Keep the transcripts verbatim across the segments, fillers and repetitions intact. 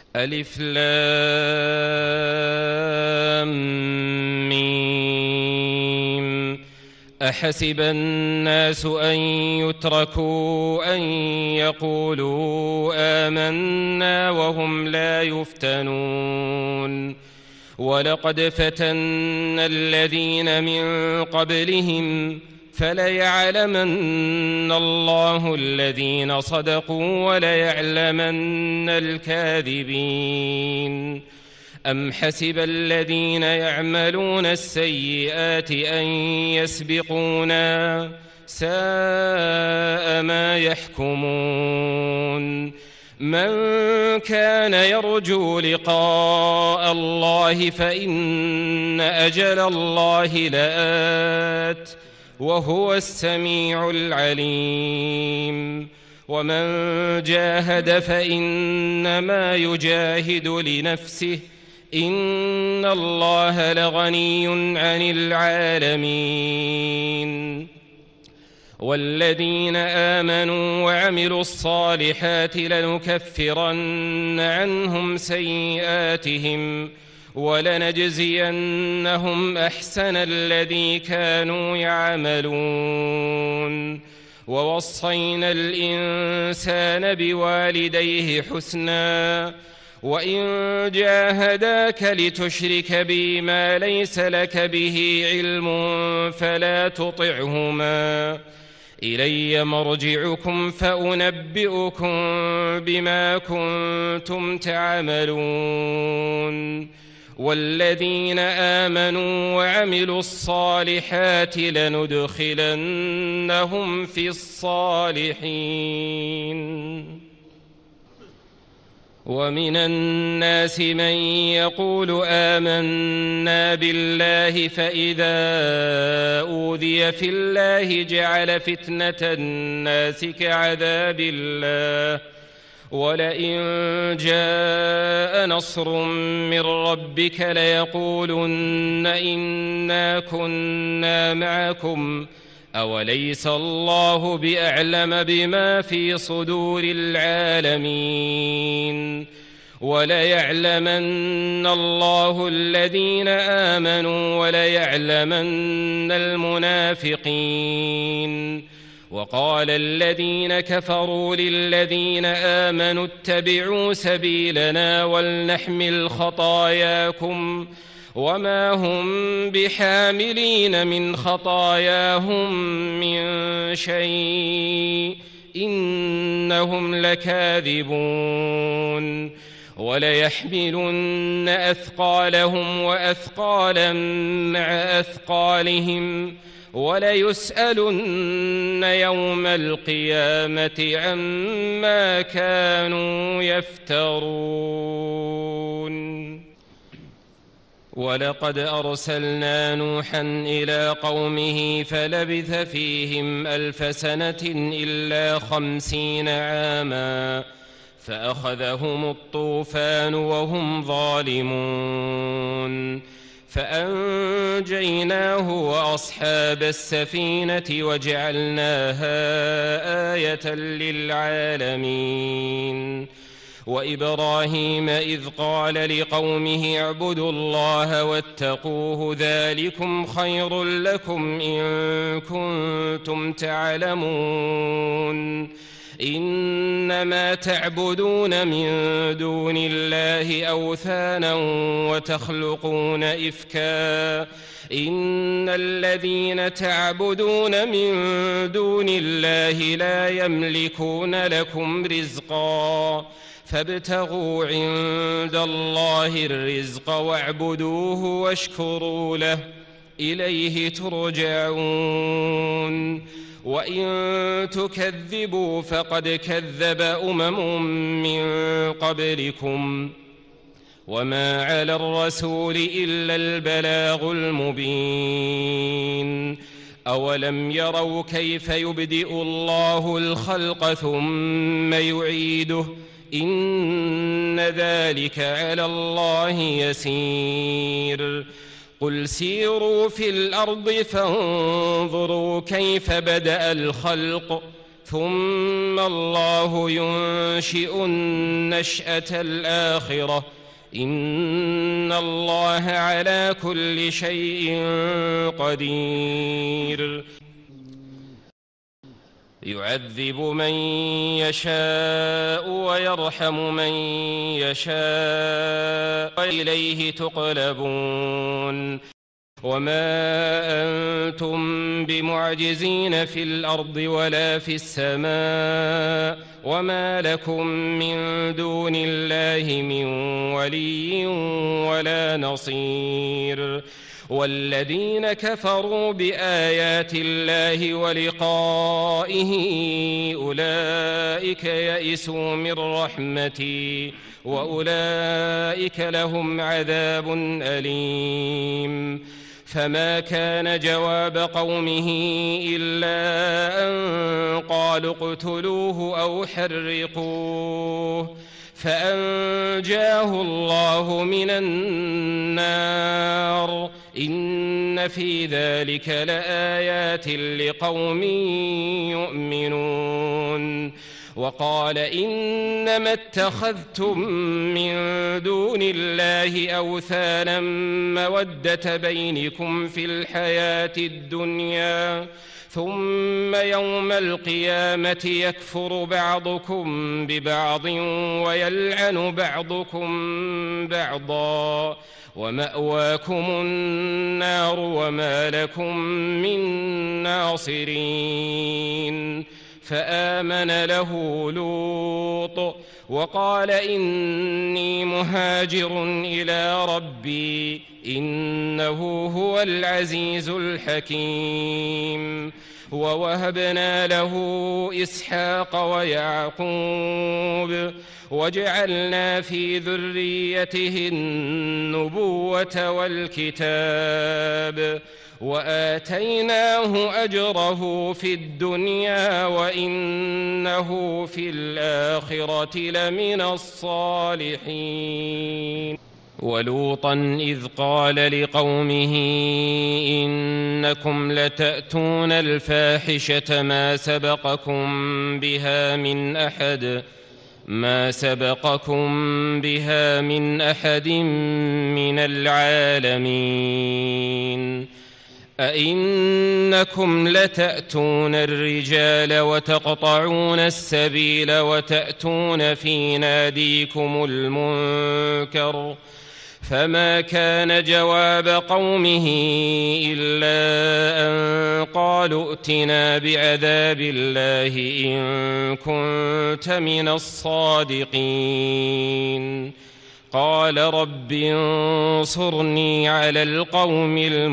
ألف لام ميم. أحسب الناس أن يتركوا أن يقولوا آمنا وهم لا يفتنون. ولقد فتنا الذين من قبلهم فليعلمن الله الذين صدقوا وليعلمن الكاذبين. أم حسب الذين يعملون السيئات أن يسبقونا ساء ما يحكمون. من كان يرجو لقاء الله فإن أجل الله لآت وهو السميع العليم. ومن جاهد فإنما يجاهد لنفسه إن الله لغني عن العالمين. والذين آمنوا وعملوا الصالحات لنكفرن عنهم سيئاتهم ولنجزينهم أحسن الذي كانوا يعملون. ووصينا الإنسان بوالديه حسنا وإن جاهداك لتشرك بي ما ليس لك به علم فلا تطعهما إلي مرجعكم فأنبئكم بما كنتم تعملون. والذين آمنوا وعملوا الصالحات لندخلنهم في الصالحين. ومن الناس من يقول آمنا بالله فإذا أوذي في الله جعل فتنة الناس كعذاب الله ولئن جاء نصر من ربك ليقولن إنا كنا معكم أوليس الله بأعلم بما في صدور العالمين. وليعلمن الله الذين آمنوا وليعلمن المنافقين. وقال الذين كفروا للذين آمنوا اتبعوا سبيلنا ولنحمل خطاياكم وما هم بحاملين من خطاياهم من شيء إنهم لكاذبون. وليحملن أثقالهم وأثقالا مع أثقالهم وليسألن يوم القيامة عما كانوا يفترون. ولقد أرسلنا نوحا إلى قومه فلبث فيهم ألف سنة إلا خمسين عاما فأخذهم الطوفان وهم ظالمون فأنجيناه وأصحاب السفينة وجعلناها آية للعالمين. وإبراهيم إذ قال لقومه اعبدوا الله واتقوه ذلكم خير لكم إن كنتم تعلمون. إنما تعبدون من دون الله أوثانا وتخلقون إفكا إن الذين تعبدون من دون الله لا يملكون لكم رزقا فابتغوا عند الله الرزق واعبدوه واشكروا له إليه ترجعون. وإن تكذبوا فقد كذب أمم من قبلكم وما على الرسول إلا البلاغ المبين. أولم يروا كيف يبدئ الله الخلق ثم يعيده إن ذلك على الله يسير. قل سيروا في الأرض فانظروا كيف بدأ الخلق ثم الله ينشئ النشأة الآخرة إن الله على كل شيء قدير يعذب من يشاء ويرحم من يشاء وإليه تقلبون وما أنتم بمعجزين في الأرض ولا في السماء وما لكم من دون الله من ولي ولا نصير والذين كفروا بآيات الله ولقائه أولئك يئسوا من رحمتي وأولئك لهم عذاب أليم فما كان جواب قومه إلا أن قالوا اقتلوه أو حرقوه فأنجاه الله من النار إن في ذلك لآيات لقوم يؤمنون وقال إنما اتخذتم من دون الله أوثانا مودة بينكم في الحياة الدنيا ثم يوم القيامة يكفر بعضكم ببعض ويلعن بعضكم بعضا ومأواكم النار وما لكم من ناصرين فآمن له لوط وقال إني مهاجر إلى ربي إنه هو العزيز الحكيم ووهبنا له إسحاق ويعقوب وجعلنا في ذريته النبوة والكتاب وآتيناه أجره في الدنيا وإنه في الآخرة لمن الصالحين ولوطا إذ قال لقومه إنكم لتأتون الفاحشة ما سبقكم بها من أحد ما سبقكم بها من أحد من العالمين أئنكم لتأتون الرجال وتقطعون السبيل وتأتون في ناديكم المنكر فما كان جواب قومه إلا أن قالوا ائتنا بعذاب الله إن كنت من الصادقين قال رب انصرني على القوم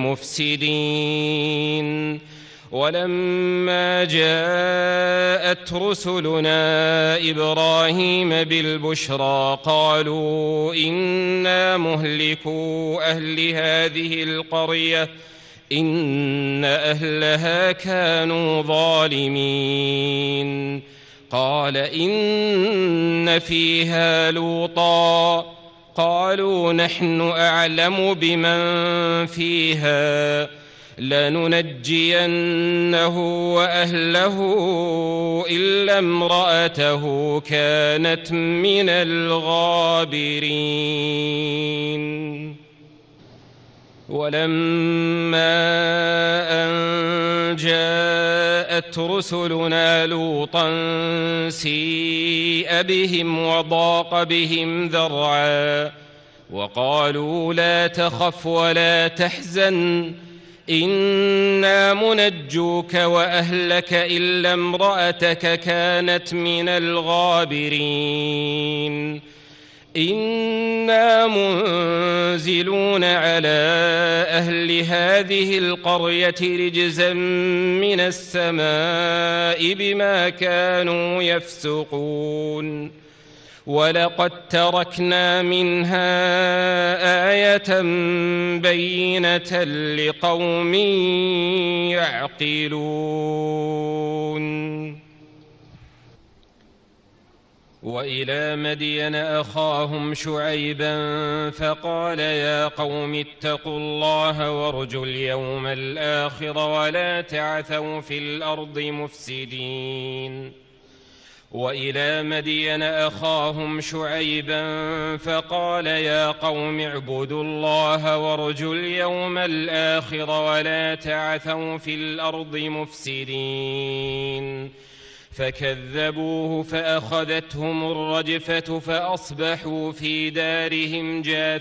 المفسدين ولما جاءت رسلنا إبراهيم بالبشرى قالوا إنا مهلكو أهل هذه القرية إن أهلها كانوا ظالمين قال إن فيها لوطا قالوا نحن أعلم بمن فيها لننجينه وأهله إلا امرأته كانت من الغابرين ولما أن جاءت رسلنا لوطا سيء بهم وضاق بهم ذرعا وقالوا لا تخف ولا تحزن إنا منجوك وأهلك إلا امرأتك كانت من الغابرين إنا منزلون على أهل هذه القرية رجزا من السماء بما كانوا يفسقون ولقد تركنا منها آية بينة لقوم يعقلون وإلى مدين أخاهم شعيبا فقال يا قوم اتقوا الله وارجوا اليوم الآخر ولا تعثوا في الأرض مفسدين وإلى مدين أخاهم شعيبا فقال يا قوم اعبدوا الله وارجوا اليوم الآخر ولا تعثوا في الأرض مفسدين فكذبوه فأخذتهم الرجفة فأصبحوا في دارهم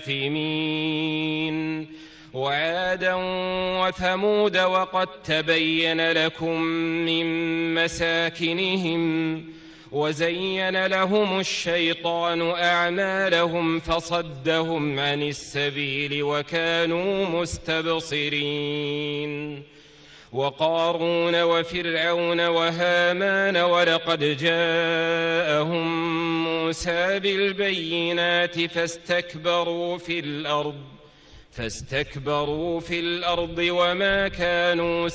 جاثمين وعادا وثمود وقد تبين لكم من مساكنهم وزين لهم الشيطان أعمالهم فصدهم عن السبيل وكانوا مستبصرين وقارون وفرعون وهامان ولقد جاءهم موسى بالبينات فاستكبروا في الأرض فاستكبروا في الأرض وما كانوا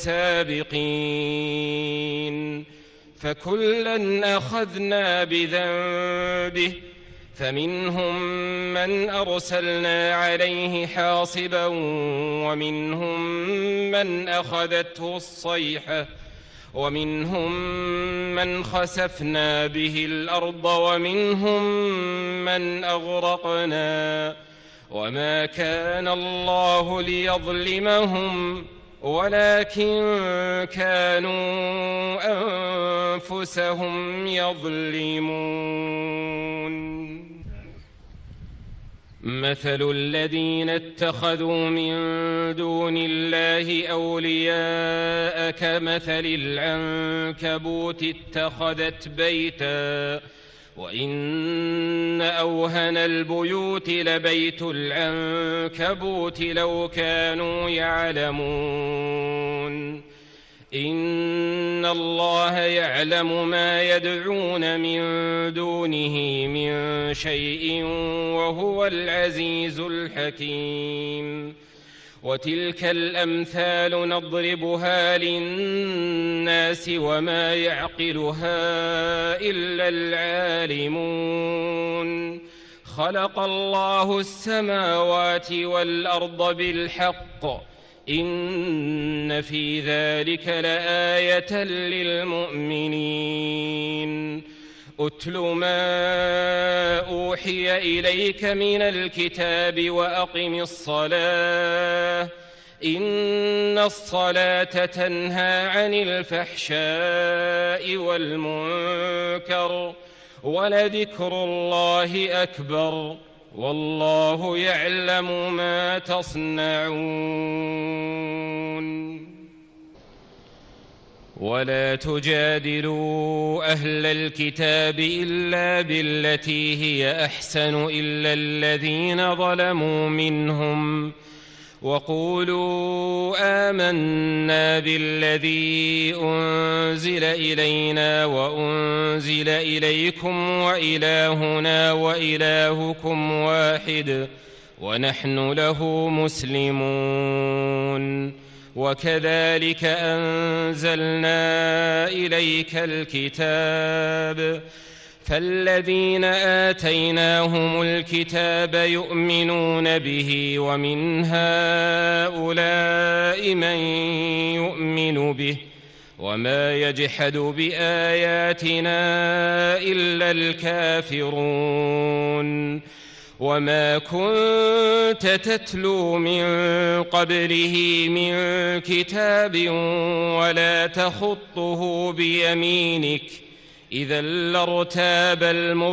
سابقين فكلا أخذنا بذنبه فمنهم من أرسلنا عليه حاصبا ومنهم من أخذته الصيحة ومنهم من خسفنا به الأرض ومنهم من أغرقنا وما كان الله ليظلمهم ولكن كانوا أنفسهم يظلمون مثل الذين اتخذوا من دون الله أولياء كمثل العنكبوت اتخذت بيتا وإن أوهن البيوت لبيت العنكبوت لو كانوا يعلمون إن الله يعلم ما يدعون من دونه من شيء وهو العزيز الحكيم وتلك الأمثال نضربها للناس وما يعقلها إلا العالمون خلق الله السماوات والأرض بالحق إن في ذلك لآية للمؤمنين أتل ما أوحي إليك من الكتاب وأقم الصلاة إن الصلاة تنهى عن الفحشاء والمنكر ولذكر الله أكبر والله يعلم ما تصنعون ولا تجادلوا أهل الكتاب إلا بالتي هي أحسن إلا الذين ظلموا منهم وقولوا آمنا بالذي أنزل إلينا وأنزل إليكم وإلهنا وإلهكم واحد ونحن له مسلمون وكذلك أنزلنا إليك الكتاب فالذين آتيناهم الكتاب يؤمنون به ومن هؤلاء من يؤمن به وما يجحد بآياتنا إلا الكافرون وما كنت تتلو من قبله من كتاب ولا تخطه بيمينك إذا لارتاب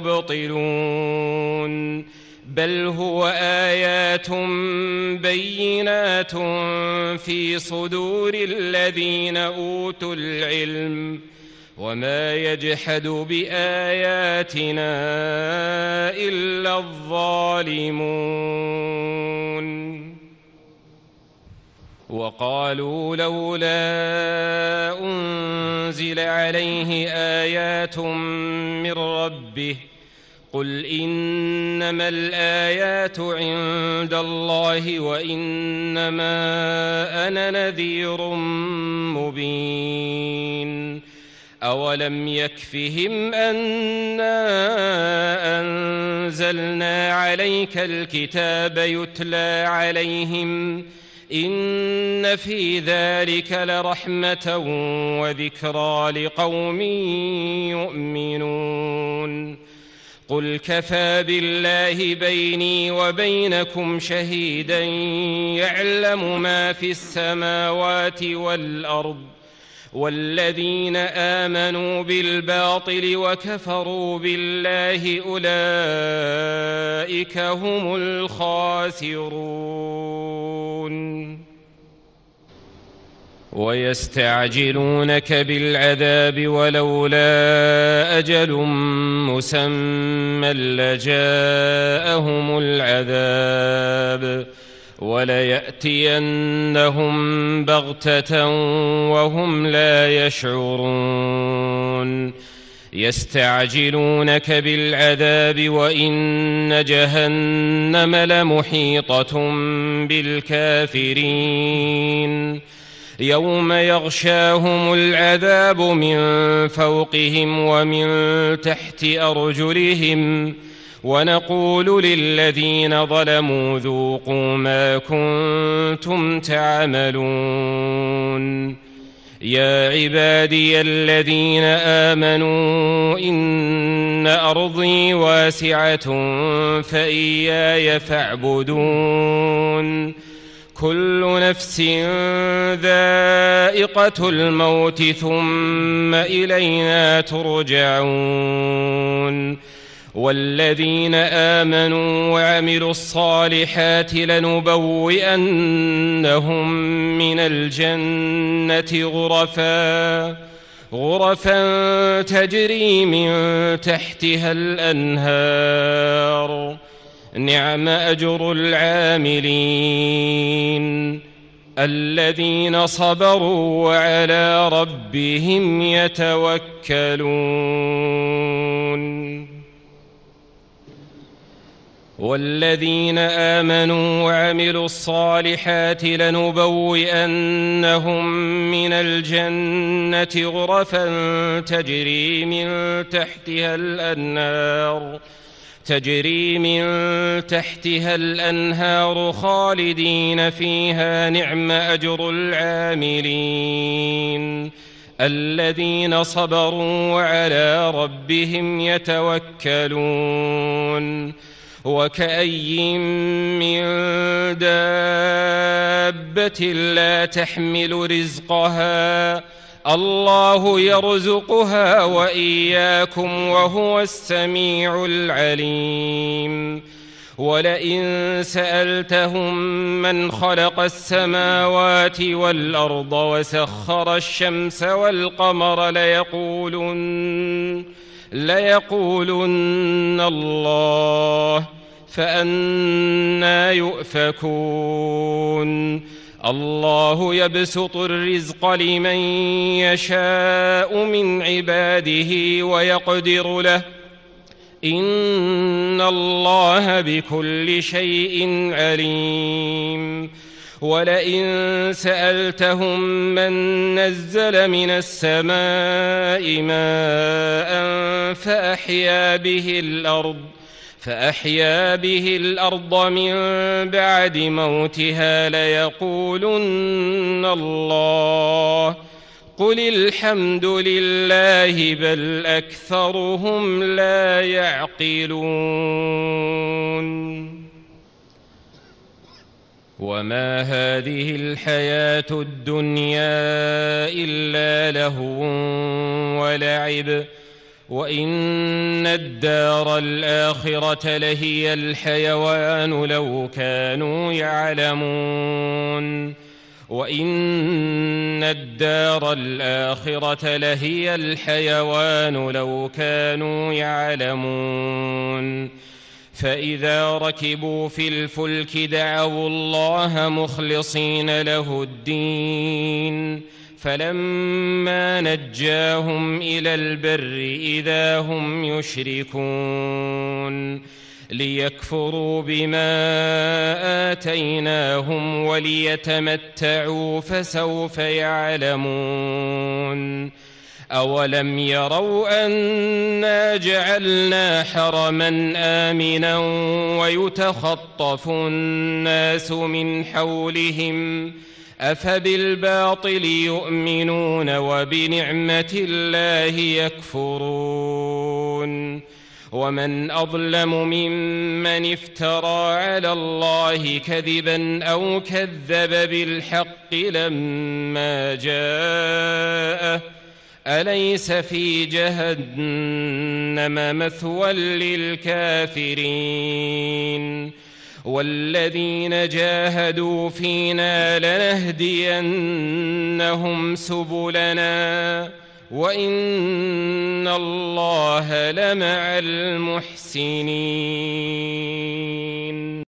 المبطلون بل هو آيات بينات في صدور الذين أوتوا العلم وما يجحد بآياتنا إلا الظالمون وقالوا لولا أنزل عليه آيات من ربه قل إنما الآيات عند الله وإنما أنا نذير مبين أولم يكفهم أنا أنزلنا عليك الكتاب يتلى عليهم إن في ذلك لرحمة وذكرى لقوم يؤمنون قل كفى بالله بيني وبينكم شهيدا يعلم ما في السماوات والأرض والذين آمنوا بالباطل وكفروا بالله أولئك هم الخاسرون ويستعجلونك بالعذاب ولولا أجل مسمى لجاءهم العذاب وليأتينهم بغتة وهم لا يشعرون يستعجلونك بالعذاب وإن جهنم لمحيطة بالكافرين يوم يغشاهم العذاب من فوقهم ومن تحت أرجلهم ونقول للذين ظلموا ذوقوا ما كنتم تعملون يا عبادي الذين آمنوا إن أرضي واسعة فإياي فاعبدون كل نفس ذائقة الموت ثم إلينا ترجعون والذين آمنوا وعملوا الصالحات لنبوئنهم من الجنة غرفا غرفا تجري من تحتها الأنهار نعم أجر العاملين الذين صبروا وعلى ربهم يتوكلون والذين آمنوا وعملوا الصالحات لنبوئنهم من الجنة غرفا تجري من تحتها الأنهار تجري من تحتها الأنهار خالدين فيها نعم أجر العاملين الذين صبروا وعلى ربهم يتوكلون وكأي من دابة لا تحمل رزقها الله يرزقها وإياكم وهو السميع العليم ولئن سألتهم من خلق السماوات والأرض وسخر الشمس والقمر ليقولن ليقولن الله فأنى يؤفكون الله يبسط الرزق لمن يشاء من عباده ويقدر له إن الله بكل شيء عليم ولئن سألتهم من نزل من السماء ماء فأحيا به الأرض فأحيا به الأرض من بعد موتها ليقولن الله قل الحمد لله بل أكثرهم لا يعقلون وما هذه الحياة الدنيا إلا لهو ولعب وإن الدار الآخرة لهي الحيوان لو كانوا يعلمون وإن الدار الآخرة لهي الحيوان لو كانوا يعلمون فإذا ركبوا في الفلك دعوا الله مخلصين له الدين فلما نجاهم إلى البر إذا هم يشركون ليكفروا بما آتيناهم وليتمتعوا فسوف يعلمون أولم يروا أنا جعلنا حرما آمنا ويتخطف الناس من حولهم أفبالباطل يؤمنون وبنعمة الله يكفرون ومن أظلم ممن افترى على الله كذبا أو كذب بالحق لما جاءه أليس في جهنم مثوى للكافرين والذين جاهدوا فينا لنهدينهم سبلنا وإن الله لمع المحسنين.